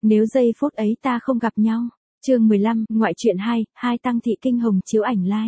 Nếu giây phút ấy ta không gặp nhau. Chương 15, ngoại truyện 2, Tăng thị kinh hồng chiếu ảnh live.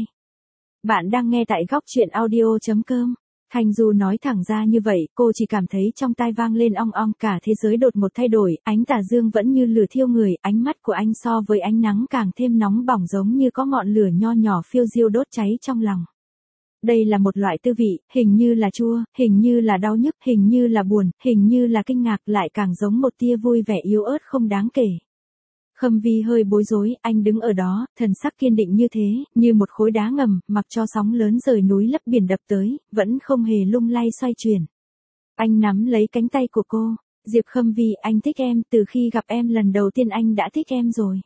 Bạn đang nghe tại góc truyện audio.com. Thanh Du nói thẳng ra như vậy, cô chỉ cảm thấy trong tai vang lên ong ong, cả thế giới đột một thay đổi, ánh tà dương vẫn như lửa thiêu người, ánh mắt của anh so với ánh nắng càng thêm nóng bỏng, giống như có ngọn lửa nho nhỏ phiêu diêu đốt cháy trong lòng. Đây là một loại tư vị, hình như là chua, hình như là đau nhức, hình như là buồn, hình như là kinh ngạc, lại càng giống một tia vui vẻ yếu ớt không đáng kể. Khâm Vi hơi bối rối, anh đứng ở đó, thần sắc kiên định như thế, như một khối đá ngầm, mặc cho sóng lớn rời núi lấp biển đập tới, vẫn không hề lung lay xoay chuyển. Anh nắm lấy cánh tay của cô. Diệp Khâm Vi, anh thích em, từ khi gặp em lần đầu tiên anh đã thích em rồi.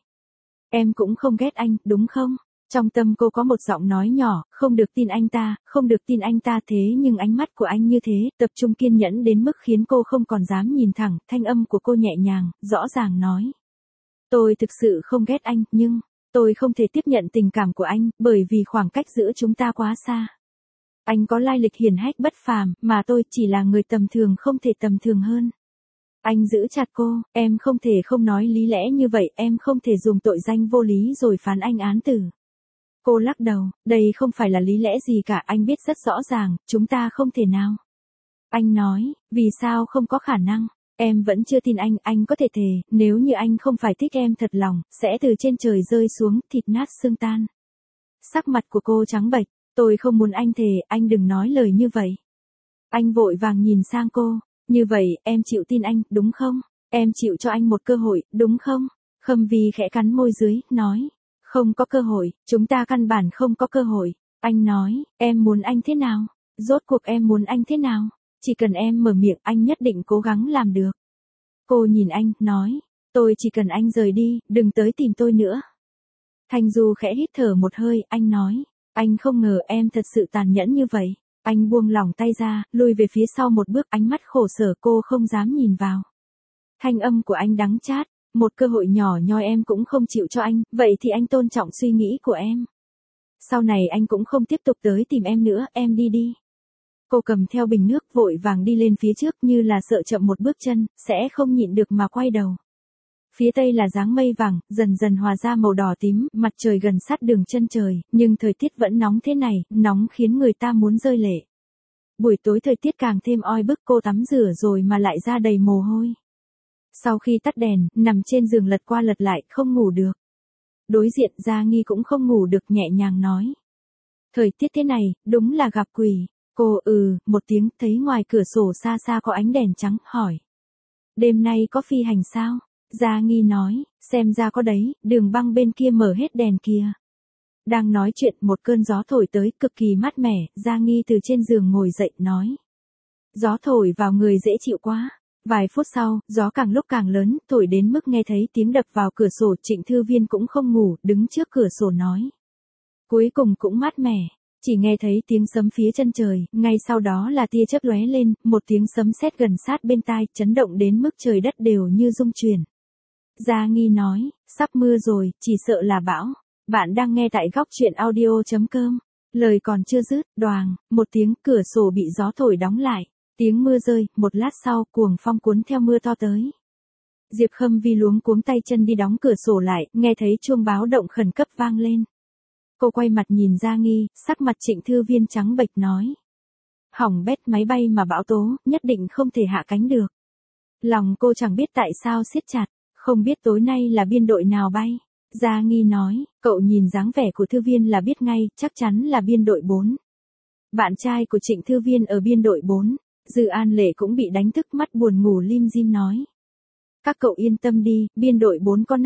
Em cũng không ghét anh, đúng không? Trong tâm cô có một giọng nói nhỏ, không được tin anh ta, không được tin anh ta, thế nhưng ánh mắt của anh như thế, tập trung kiên nhẫn đến mức khiến cô không còn dám nhìn thẳng, thanh âm của cô nhẹ nhàng, rõ ràng nói. Tôi thực sự không ghét anh, nhưng, tôi không thể tiếp nhận tình cảm của anh, bởi vì khoảng cách giữa chúng ta quá xa. Anh có lai lịch hiển hách bất phàm, mà tôi chỉ là người tầm thường không thể tầm thường hơn. Anh giữ chặt cô, em không thể không nói lý lẽ như vậy, em không thể dùng tội danh vô lý rồi phán anh án tử. Cô lắc đầu, đây không phải là lý lẽ gì cả, anh biết rất rõ ràng, chúng ta không thể nào. Anh nói, vì sao không có khả năng, em vẫn chưa tin anh có thể thề, nếu như anh không phải thích em thật lòng, sẽ từ trên trời rơi xuống, thịt nát xương tan. Sắc mặt của cô trắng bệch, tôi không muốn anh thề, anh đừng nói lời như vậy. Anh vội vàng nhìn sang cô, như vậy, em chịu tin anh, đúng không? Em chịu cho anh một cơ hội, đúng không? Khâm Vi khẽ cắn môi dưới, nói. Không có cơ hội, chúng ta căn bản không có cơ hội. Anh nói, em muốn anh thế nào? Rốt cuộc em muốn anh thế nào? Chỉ cần em mở miệng, anh nhất định cố gắng làm được. Cô nhìn anh, nói, tôi chỉ cần anh rời đi, đừng tới tìm tôi nữa. Thanh Du khẽ hít thở một hơi, anh nói, anh không ngờ em thật sự tàn nhẫn như vậy. Anh buông lỏng tay ra, lùi về phía sau một bước, ánh mắt khổ sở, cô không dám nhìn vào. Thanh âm của anh đắng chát. Một cơ hội nhỏ nhoi em cũng không chịu cho anh, vậy thì anh tôn trọng suy nghĩ của em. Sau này anh cũng không tiếp tục tới tìm em nữa, em đi đi. Cô cầm theo bình nước vội vàng đi lên phía trước như là sợ chậm một bước chân, sẽ không nhịn được mà quay đầu. Phía tây là dáng mây vàng, dần dần hòa ra màu đỏ tím, mặt trời gần sát đường chân trời, nhưng thời tiết vẫn nóng thế này, nóng khiến người ta muốn rơi lệ. Buổi tối thời tiết càng thêm oi bức, cô tắm rửa rồi mà lại ra đầy mồ hôi. Sau khi tắt đèn, nằm trên giường lật qua lật lại, không ngủ được. Đối diện Gia Nghi cũng không ngủ được, nhẹ nhàng nói. Thời tiết thế này, đúng là gặp quỷ. Cô một tiếng, thấy ngoài cửa sổ xa xa có ánh đèn trắng, hỏi. Đêm nay có phi hành sao? Gia Nghi nói, xem ra có đấy, đường băng bên kia mở hết đèn kìa. Đang nói chuyện, một cơn gió thổi tới, cực kỳ mát mẻ, Gia Nghi từ trên giường ngồi dậy, nói. Gió thổi vào người dễ chịu quá. Vài phút sau, gió càng lúc càng lớn, thổi đến mức nghe thấy tiếng đập vào cửa sổ, Trịnh Thư Viên cũng không ngủ, đứng trước cửa sổ nói. Cuối cùng cũng mát mẻ, chỉ nghe thấy tiếng sấm phía chân trời, ngay sau đó là tia chớp lóe lên, một tiếng sấm sét gần sát bên tai, chấn động đến mức trời đất đều như rung chuyển. Gia Nghi nói, sắp mưa rồi, chỉ sợ là bão. Bạn đang nghe tại góc truyện audio.com. Lời còn chưa dứt, đoàng, một tiếng, cửa sổ bị gió thổi đóng lại. Tiếng mưa rơi, một lát sau, cuồng phong cuốn theo mưa to tới. Diệp Khâm Vi luống cuống tay chân đi đóng cửa sổ lại, nghe thấy chuông báo động khẩn cấp vang lên. Cô quay mặt nhìn Gia Nghi, sắc mặt Trịnh Thư Viên trắng bệch nói. Hỏng bét, máy bay mà bão tố, nhất định không thể hạ cánh được. Lòng cô chẳng biết tại sao siết chặt, không biết tối nay là biên đội nào bay. Gia Nghi nói, cậu nhìn dáng vẻ của Thư Viên là biết ngay, chắc chắn là biên đội 4. Bạn trai của Trịnh Thư Viên ở biên đội 4. Dư An Lệ cũng bị đánh thức, mắt buồn ngủ lim dim nói. Các cậu yên tâm đi, biên đội 4 có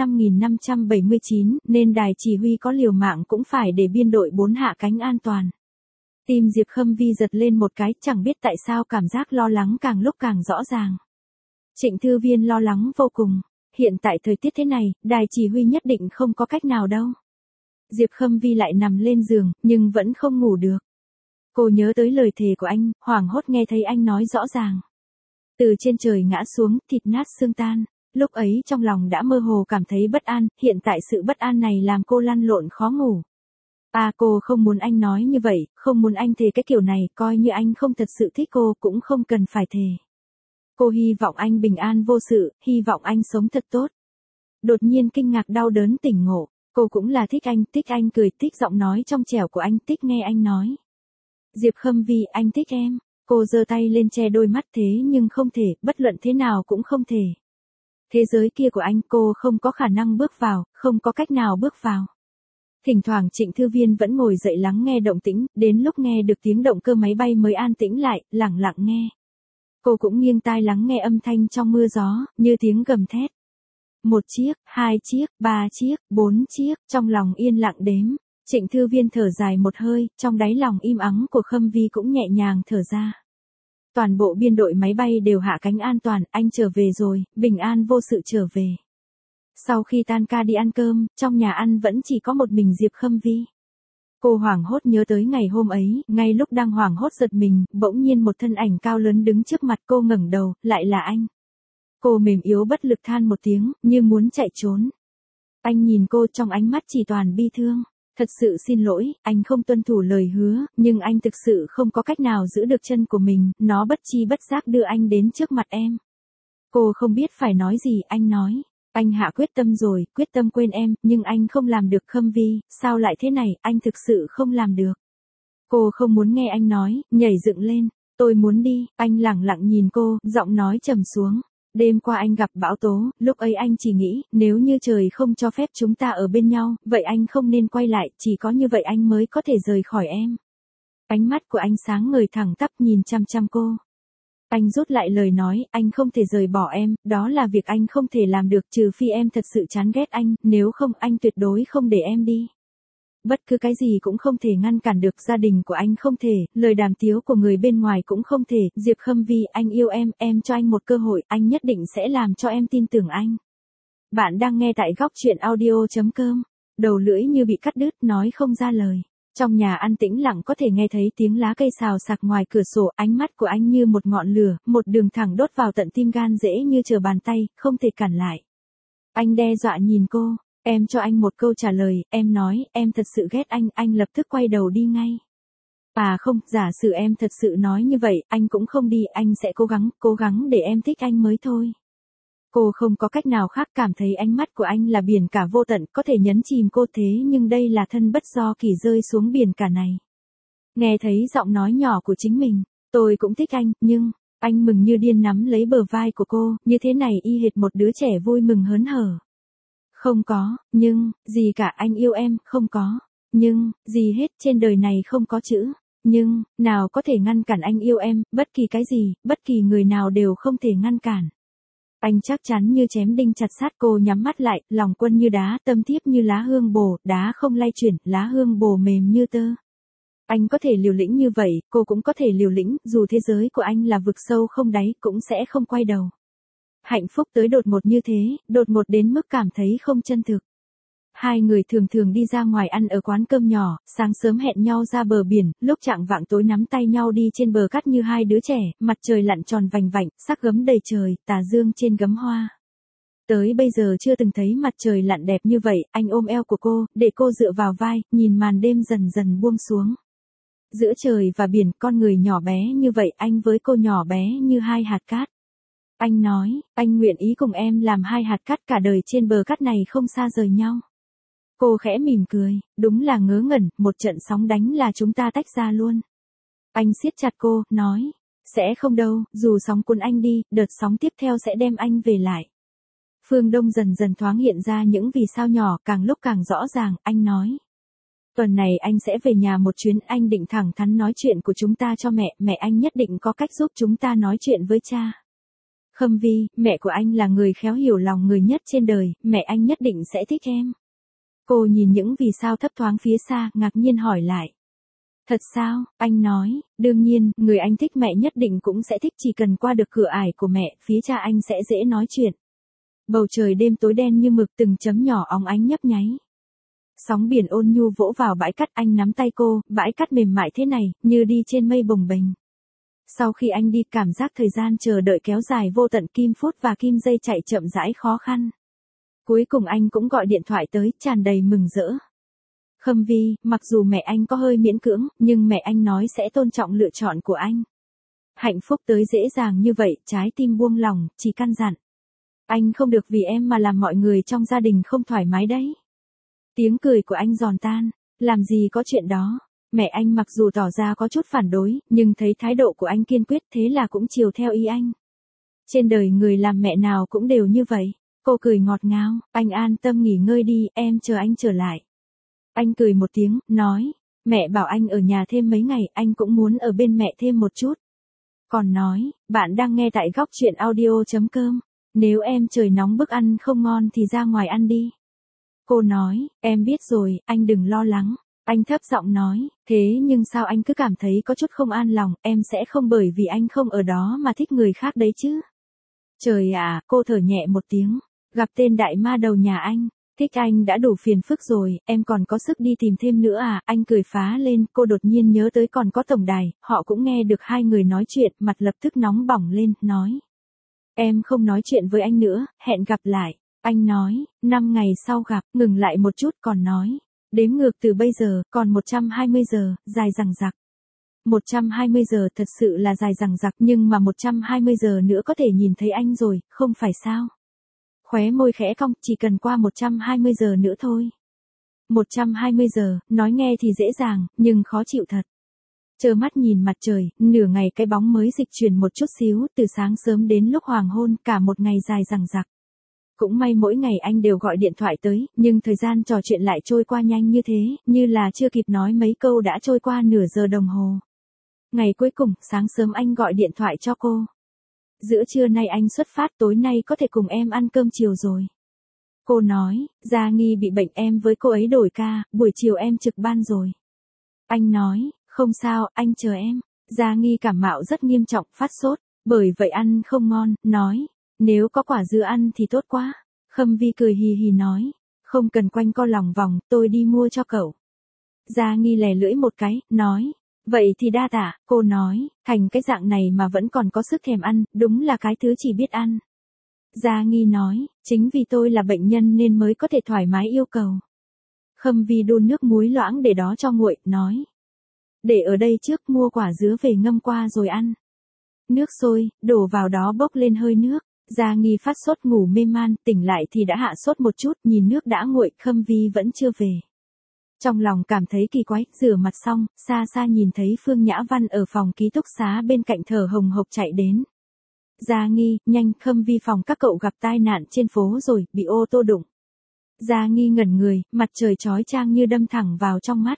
5.579, nên đài chỉ huy có liều mạng cũng phải để biên đội 4 hạ cánh an toàn. Tim Diệp Khâm Vi giật lên một cái, chẳng biết tại sao cảm giác lo lắng càng lúc càng rõ ràng. Trịnh Thư Viên lo lắng vô cùng, hiện tại thời tiết thế này, đài chỉ huy nhất định không có cách nào đâu. Diệp Khâm Vi lại nằm lên giường, nhưng vẫn không ngủ được. Cô nhớ tới lời thề của anh, hoảng hốt nghe thấy anh nói rõ ràng. Từ trên trời ngã xuống, thịt nát xương tan. Lúc ấy trong lòng đã mơ hồ cảm thấy bất an, hiện tại sự bất an này làm cô lăn lộn khó ngủ. Cô không muốn anh nói như vậy, không muốn anh thề cái kiểu này, coi như anh không thật sự thích cô cũng không cần phải thề. Cô hy vọng anh bình an vô sự, hy vọng anh sống thật tốt. Đột nhiên kinh ngạc đau đớn tỉnh ngộ, cô cũng là thích anh cười, thích giọng nói trong trẻo của anh, thích nghe anh nói. Diệp Khâm Vi, anh thích em. Cô giơ tay lên che đôi mắt thế nhưng không thể, bất luận thế nào cũng không thể. Thế giới kia của anh cô không có khả năng bước vào, không có cách nào bước vào. Thỉnh thoảng Trịnh Thư Viên vẫn ngồi dậy lắng nghe động tĩnh, đến lúc nghe được tiếng động cơ máy bay mới an tĩnh lại, lặng lặng nghe. Cô cũng nghiêng tai lắng nghe âm thanh trong mưa gió, như tiếng gầm thét. 1 chiếc, 2 chiếc, 3 chiếc, 4 chiếc, trong lòng yên lặng đếm. Trịnh Thư Viên thở dài một hơi, trong đáy lòng im ắng của Khâm Vi cũng nhẹ nhàng thở ra. Toàn bộ biên đội máy bay đều hạ cánh an toàn, anh trở về rồi, bình an vô sự trở về. Sau khi tan ca đi ăn cơm, trong nhà ăn vẫn chỉ có một mình Diệp Khâm Vi. Cô hoảng hốt nhớ tới ngày hôm ấy, ngay lúc đang hoảng hốt giật mình, bỗng nhiên một thân ảnh cao lớn đứng trước mặt cô, ngẩng đầu, lại là anh. Cô mềm yếu bất lực than một tiếng, như muốn chạy trốn. Anh nhìn cô trong ánh mắt chỉ toàn bi thương. Thật sự xin lỗi, anh không tuân thủ lời hứa, nhưng anh thực sự không có cách nào giữ được chân của mình, nó bất chi bất giác đưa anh đến trước mặt em. Cô không biết phải nói gì, anh nói. Anh hạ quyết tâm rồi, quyết tâm quên em, nhưng anh không làm được. Khâm Vi, sao lại thế này, anh thực sự không làm được. Cô không muốn nghe anh nói, nhảy dựng lên. Tôi muốn đi, anh lẳng lặng nhìn cô, giọng nói trầm xuống. Đêm qua anh gặp bão tố, lúc ấy anh chỉ nghĩ, nếu như trời không cho phép chúng ta ở bên nhau, vậy anh không nên quay lại, chỉ có như vậy anh mới có thể rời khỏi em. Ánh mắt của anh sáng ngời thẳng tắp nhìn chăm chăm cô. Anh rút lại lời nói, anh không thể rời bỏ em, đó là việc anh không thể làm được, trừ phi em thật sự chán ghét anh, nếu không anh tuyệt đối không để em đi. Bất cứ cái gì cũng không thể ngăn cản được, gia đình của anh không thể, lời đàm tiếu của người bên ngoài cũng không thể. Diệp Khâm Vi, anh yêu em cho anh một cơ hội, anh nhất định sẽ làm cho em tin tưởng anh. Bạn đang nghe tại góc truyện audio.com. Đầu lưỡi như bị cắt đứt, nói không ra lời. Trong nhà ăn tĩnh lặng có thể nghe thấy tiếng lá cây xào xạc ngoài cửa sổ, ánh mắt của anh như một ngọn lửa, một đường thẳng đốt vào tận tim gan, dễ như trở bàn tay, không thể cản lại. Anh đe dọa nhìn cô. Em cho anh một câu trả lời, em nói, em thật sự ghét anh lập tức quay đầu đi ngay. À không, giả sử em thật sự nói như vậy, anh cũng không đi, anh sẽ cố gắng để em thích anh mới thôi. Cô không có cách nào khác, cảm thấy ánh mắt của anh là biển cả vô tận, có thể nhấn chìm cô, thế nhưng đây là thân bất do kỳ rơi xuống biển cả này. Nghe thấy giọng nói nhỏ của chính mình, tôi cũng thích anh, nhưng, anh mừng như điên nắm lấy bờ vai của cô, như thế này y hệt một đứa trẻ vui mừng hớn hở. Không có, nhưng, gì cả, anh yêu em, không có, nhưng, gì hết, trên đời này không có chữ, nhưng, nào có thể ngăn cản anh yêu em, bất kỳ cái gì, bất kỳ người nào đều không thể ngăn cản. Anh chắc chắn như chém đinh chặt sắt. Cô nhắm mắt lại, lòng quân như đá, tâm thiếp như lá hương bồ, đá không lay chuyển, lá hương bồ mềm như tơ. Anh có thể liều lĩnh như vậy, cô cũng có thể liều lĩnh, dù thế giới của anh là vực sâu không đáy, cũng sẽ không quay đầu. Hạnh phúc tới đột ngột như thế, đột ngột đến mức cảm thấy không chân thực. Hai người thường thường đi ra ngoài ăn ở quán cơm nhỏ, sáng sớm hẹn nhau ra bờ biển, lúc chạng vạng tối nắm tay nhau đi trên bờ cát như hai đứa trẻ, mặt trời lặn tròn vành vạnh, sắc gấm đầy trời, tà dương trên gấm hoa. Tới bây giờ chưa từng thấy mặt trời lặn đẹp như vậy, anh ôm eo của cô, để cô dựa vào vai, nhìn màn đêm dần dần buông xuống. Giữa trời và biển, con người nhỏ bé như vậy, anh với cô nhỏ bé như hai hạt cát. Anh nói, anh nguyện ý cùng em làm hai hạt cát cả đời trên bờ cát này không xa rời nhau. Cô khẽ mỉm cười, đúng là ngớ ngẩn, một trận sóng đánh là chúng ta tách ra luôn. Anh siết chặt cô, nói, sẽ không đâu, dù sóng cuốn anh đi, đợt sóng tiếp theo sẽ đem anh về lại. Phương Đông dần dần thoáng hiện ra những vì sao nhỏ, càng lúc càng rõ ràng, anh nói. Tuần này anh sẽ về nhà một chuyến, anh định thẳng thắn nói chuyện của chúng ta cho mẹ anh nhất định có cách giúp chúng ta nói chuyện với cha. Khâm Vi, mẹ của anh là người khéo hiểu lòng người nhất trên đời, mẹ anh nhất định sẽ thích em. Cô nhìn những vì sao thấp thoáng phía xa, ngạc nhiên hỏi lại. Thật sao, anh nói, đương nhiên, người anh thích mẹ nhất định cũng sẽ thích, chỉ cần qua được cửa ải của mẹ, phía cha anh sẽ dễ nói chuyện. Bầu trời đêm tối đen như mực, từng chấm nhỏ óng ánh nhấp nháy. Sóng biển ôn nhu vỗ vào bãi cát, anh nắm tay cô, bãi cát mềm mại thế này, như đi trên mây bồng bềnh. Sau khi anh đi, cảm giác thời gian chờ đợi kéo dài vô tận, kim phút và kim giây chạy chậm rãi khó khăn. Cuối cùng anh cũng gọi điện thoại tới, tràn đầy mừng rỡ. Khâm Vi, mặc dù mẹ anh có hơi miễn cưỡng, nhưng mẹ anh nói sẽ tôn trọng lựa chọn của anh. Hạnh phúc tới dễ dàng như vậy, trái tim buông lòng, chỉ căn dặn. Anh không được vì em mà làm mọi người trong gia đình không thoải mái đấy. Tiếng cười của anh giòn tan, làm gì có chuyện đó. Mẹ anh mặc dù tỏ ra có chút phản đối, nhưng thấy thái độ của anh kiên quyết thế là cũng chiều theo ý anh. Trên đời người làm mẹ nào cũng đều như vậy. Cô cười ngọt ngào, anh an tâm nghỉ ngơi đi, em chờ anh trở lại. Anh cười một tiếng, nói, mẹ bảo anh ở nhà thêm mấy ngày, anh cũng muốn ở bên mẹ thêm một chút. Còn nói, bạn đang nghe tại góc chuyện audio.com, nếu em trời nóng bức ăn không ngon thì ra ngoài ăn đi. Cô nói, em biết rồi, anh đừng lo lắng. Anh thấp giọng nói, thế nhưng sao anh cứ cảm thấy có chút không an lòng, em sẽ không bởi vì anh không ở đó mà thích người khác đấy chứ. Trời ạ, cô thở nhẹ một tiếng, gặp tên đại ma đầu nhà anh, thích anh đã đủ phiền phức rồi, em còn có sức đi tìm thêm nữa à, anh cười phá lên, cô đột nhiên nhớ tới còn có tổng đài, họ cũng nghe được hai người nói chuyện, mặt lập tức nóng bỏng lên, nói. Em không nói chuyện với anh nữa, hẹn gặp lại. Anh nói, 5 ngày sau gặp, ngừng lại một chút còn nói. Đếm ngược từ bây giờ, còn 120 giờ, dài dằng dặc. 120 giờ thật sự là dài dằng dặc nhưng mà 120 giờ nữa có thể nhìn thấy anh rồi, không phải sao? Khóe môi khẽ cong, chỉ cần qua 120 giờ nữa thôi. 120 giờ, nói nghe thì dễ dàng, nhưng khó chịu thật. Trơ mắt nhìn mặt trời, nửa ngày cái bóng mới dịch chuyển một chút xíu, từ sáng sớm đến lúc hoàng hôn, cả một ngày dài dằng dặc. Cũng may mỗi ngày anh đều gọi điện thoại tới, nhưng thời gian trò chuyện lại trôi qua nhanh như thế, như là chưa kịp nói mấy câu đã trôi qua nửa giờ đồng hồ. Ngày cuối cùng, sáng sớm anh gọi điện thoại cho cô. Giữa trưa nay anh xuất phát, tối nay có thể cùng em ăn cơm chiều rồi. Cô nói, Gia Nghi bị bệnh, em với cô ấy đổi ca, buổi chiều em trực ban rồi. Anh nói, không sao, anh chờ em. Gia Nghi cảm mạo rất nghiêm trọng, phát sốt, bởi vậy ăn không ngon, nói. Nếu có quả dưa ăn thì tốt quá. Khâm Vi cười hì hì nói. Không cần quanh co lòng vòng, tôi đi mua cho cậu. Gia Nghi lè lưỡi một cái, nói. Vậy thì đa tạ, cô nói, thành cái dạng này mà vẫn còn có sức thèm ăn, đúng là cái thứ chỉ biết ăn. Gia Nghi nói, chính vì tôi là bệnh nhân nên mới có thể thoải mái yêu cầu. Khâm Vi đun nước muối loãng để đó cho nguội, nói. Để ở đây trước, mua quả dứa về ngâm qua rồi ăn. Nước sôi, đổ vào đó bốc lên hơi nước. Gia Nghi phát sốt ngủ mê man, tỉnh lại thì đã hạ sốt một chút, nhìn nước đã nguội, Khâm Vi vẫn chưa về. Trong lòng cảm thấy kỳ quái, rửa mặt xong, xa xa nhìn thấy Phương Nhã Văn ở phòng ký túc xá bên cạnh thở hồng hộc chạy đến. Gia Nghi, nhanh, Khâm Vi, phòng các cậu gặp tai nạn trên phố rồi, bị ô tô đụng. Gia Nghi ngẩn người, mặt trời chói chang như đâm thẳng vào trong mắt.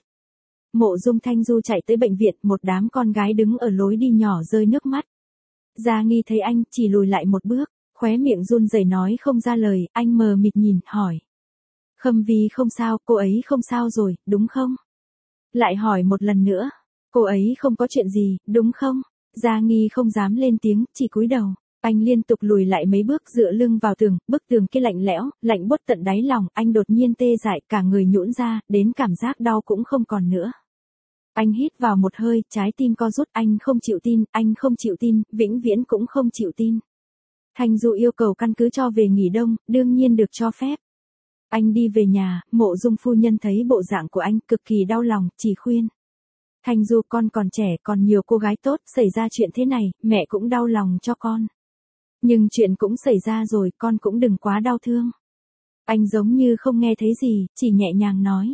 Mộ Dung Thanh Du chạy tới bệnh viện, một đám con gái đứng ở lối đi nhỏ rơi nước mắt. Gia Nghi thấy anh, chỉ lùi lại một bước, khóe miệng run rẩy nói không ra lời, anh mờ mịt nhìn, hỏi. Khâm Vi không sao, cô ấy không sao rồi, đúng không? Lại hỏi một lần nữa, cô ấy không có chuyện gì, đúng không? Gia Nghi không dám lên tiếng, chỉ cúi đầu. Anh liên tục lùi lại mấy bước dựa lưng vào tường, bức tường kia lạnh lẽo, lạnh buốt tận đáy lòng, anh đột nhiên tê dại, cả người nhũn ra, đến cảm giác đau cũng không còn nữa. Anh hít vào một hơi, trái tim co rút, anh không chịu tin, anh không chịu tin, vĩnh viễn cũng không chịu tin. Thanh Du yêu cầu căn cứ cho về nghỉ đông, đương nhiên được cho phép. Anh đi về nhà, Mộ Dung phu nhân thấy bộ dạng của anh cực kỳ đau lòng, chỉ khuyên. Thanh Du, con còn trẻ, còn nhiều cô gái tốt, xảy ra chuyện thế này, mẹ cũng đau lòng cho con. Nhưng chuyện cũng xảy ra rồi, con cũng đừng quá đau thương. Anh giống như không nghe thấy gì, chỉ nhẹ nhàng nói.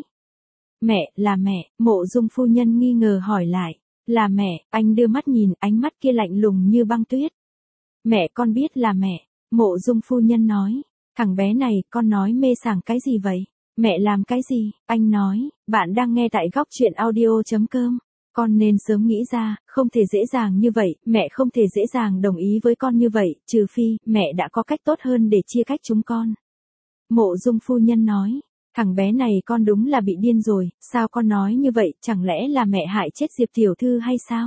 Mẹ, là mẹ, Mộ Dung phu nhân nghi ngờ hỏi lại. Là mẹ, anh đưa mắt nhìn, ánh mắt kia lạnh lùng như băng tuyết. Mẹ, con biết là mẹ, Mộ Dung phu nhân nói. Thằng bé này, con nói mê sảng cái gì vậy? Mẹ làm cái gì? Anh nói, bạn đang nghe tại góc chuyện audio.com. Con nên sớm nghĩ ra, không thể dễ dàng như vậy, mẹ không thể dễ dàng đồng ý với con như vậy, trừ phi, mẹ đã có cách tốt hơn để chia cách chúng con. Mộ Dung phu nhân nói, thằng bé này con đúng là bị điên rồi, sao con nói như vậy, chẳng lẽ là mẹ hại chết Diệp tiểu thư hay sao?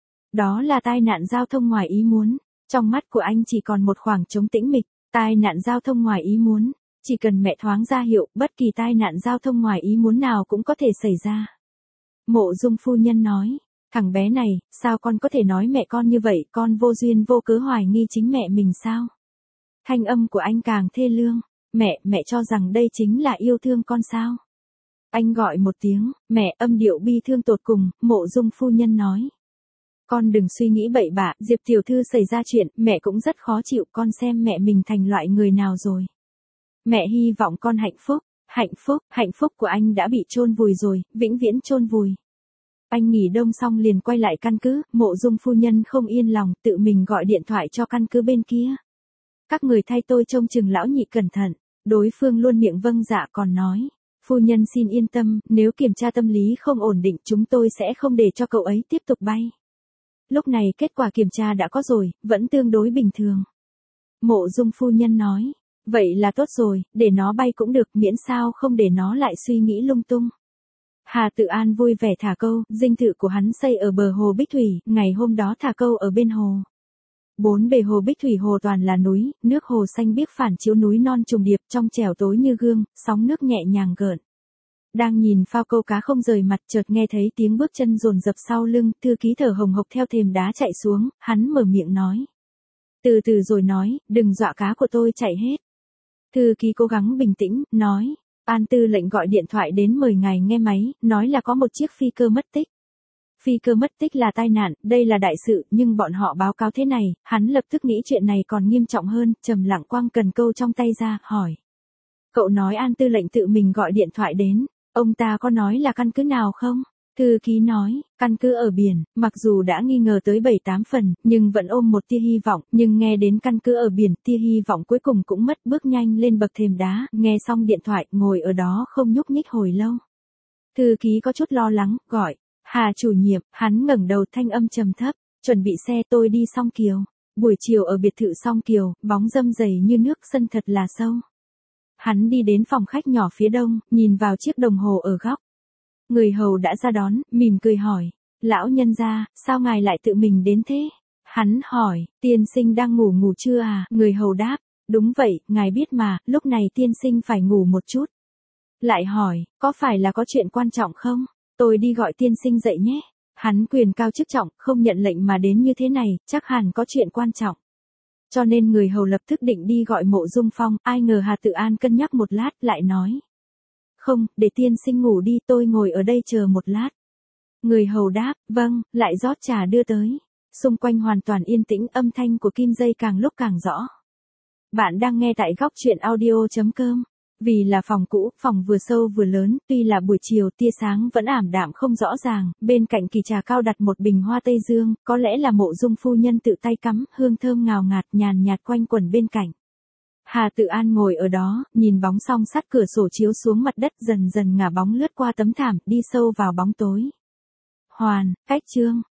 Đó là tai nạn giao thông ngoài ý muốn, trong mắt của anh chỉ còn một khoảng trống tĩnh mịch, tai nạn giao thông ngoài ý muốn, chỉ cần mẹ thoáng ra hiệu, bất kỳ tai nạn giao thông ngoài ý muốn nào cũng có thể xảy ra. Mộ Dung phu nhân nói, thằng bé này, sao con có thể nói mẹ con như vậy, con vô duyên vô cớ hoài nghi chính mẹ mình sao? Thanh âm của anh càng thê lương, mẹ cho rằng đây chính là yêu thương con sao? Anh gọi một tiếng, mẹ, âm điệu bi thương tột cùng, Mộ Dung phu nhân nói. Con đừng suy nghĩ bậy bạ, Diệp tiểu thư xảy ra chuyện, mẹ cũng rất khó chịu, con xem mẹ mình thành loại người nào rồi. Mẹ hy vọng con hạnh phúc của anh đã bị chôn vùi rồi, vĩnh viễn chôn vùi. Anh nghỉ đông xong liền quay lại căn cứ, Mộ Dung phu nhân không yên lòng, tự mình gọi điện thoại cho căn cứ bên kia. Các người thay tôi trông chừng lão nhị cẩn thận, đối phương luôn miệng vâng dạ còn nói. Phu nhân xin yên tâm, nếu kiểm tra tâm lý không ổn định chúng tôi sẽ không để cho cậu ấy tiếp tục bay. Lúc này kết quả kiểm tra đã có rồi, vẫn tương đối bình thường. Mộ Dung phu nhân nói, vậy là tốt rồi, để nó bay cũng được miễn sao không để nó lại suy nghĩ lung tung. Hà Tự An vui vẻ thả câu, dinh thự của hắn xây ở bờ hồ Bích Thủy, ngày hôm đó thả câu ở bên hồ. Bốn bề hồ Bích Thủy hồ toàn là núi, nước hồ xanh biếc phản chiếu núi non trùng điệp trong trẻo tối như gương, sóng nước nhẹ nhàng gợn. Đang nhìn phao câu cá không rời mặt chợt nghe thấy tiếng bước chân dồn dập sau lưng, thư ký thở hồng hộc theo thềm đá chạy xuống, hắn mở miệng nói. Từ từ rồi nói, đừng dọa cá của tôi chạy hết. Thư ký cố gắng bình tĩnh, nói. An tư lệnh gọi điện thoại đến mời ngài nghe máy, nói là có một chiếc phi cơ mất tích. Phi cơ mất tích là tai nạn, đây là đại sự, nhưng bọn họ báo cáo thế này, hắn lập tức nghĩ chuyện này còn nghiêm trọng hơn, trầm lặng quăng cần câu trong tay ra, hỏi. Cậu nói An tư lệnh tự mình gọi điện thoại đến, ông ta có nói là căn cứ nào không? Thư ký nói, căn cứ ở biển, mặc dù đã nghi ngờ tới 7-8 phần, nhưng vẫn ôm một tia hy vọng, nhưng nghe đến căn cứ ở biển, tia hy vọng cuối cùng cũng mất, bước nhanh lên bậc thềm đá, nghe xong điện thoại, ngồi ở đó không nhúc nhích hồi lâu. Thư ký có chút lo lắng, gọi, Hà chủ nhiệm, hắn ngẩng đầu thanh âm trầm thấp, chuẩn bị xe tôi đi Song Kiều. Buổi chiều ở biệt thự Song Kiều, bóng râm dày như nước sân thật là sâu. Hắn đi đến phòng khách nhỏ phía đông, nhìn vào chiếc đồng hồ ở góc. Người hầu đã ra đón, mỉm cười hỏi, lão nhân gia, sao ngài lại tự mình đến thế? Hắn hỏi, tiên sinh đang ngủ chưa à? Người hầu đáp, đúng vậy, ngài biết mà, lúc này tiên sinh phải ngủ một chút. Lại hỏi, có phải là có chuyện quan trọng không? Tôi đi gọi tiên sinh dậy nhé. Hắn quyền cao chức trọng, không nhận lệnh mà đến như thế này, chắc hẳn có chuyện quan trọng. Cho nên người hầu lập tức định đi gọi Mộ Dung Phong, ai ngờ Hà Tự An cân nhắc một lát, lại nói. Không, để tiên sinh ngủ đi, tôi ngồi ở đây chờ một lát. Người hầu đáp, vâng, lại rót trà đưa tới. Xung quanh hoàn toàn yên tĩnh, âm thanh của kim dây càng lúc càng rõ. Bạn đang nghe tại góc truyện audio.com. Vì là phòng cũ, phòng vừa sâu vừa lớn, tuy là buổi chiều tia sáng vẫn ảm đạm không rõ ràng, bên cạnh kỳ trà cao đặt một bình hoa tây dương, có lẽ là Mộ Dung phu nhân tự tay cắm, hương thơm ngào ngạt nhàn nhạt quanh quẩn bên cạnh. Hà Tự An ngồi ở đó, nhìn bóng song sắt cửa sổ chiếu xuống mặt đất dần dần ngả bóng lướt qua tấm thảm, đi sâu vào bóng tối. Hoàn, cách chương.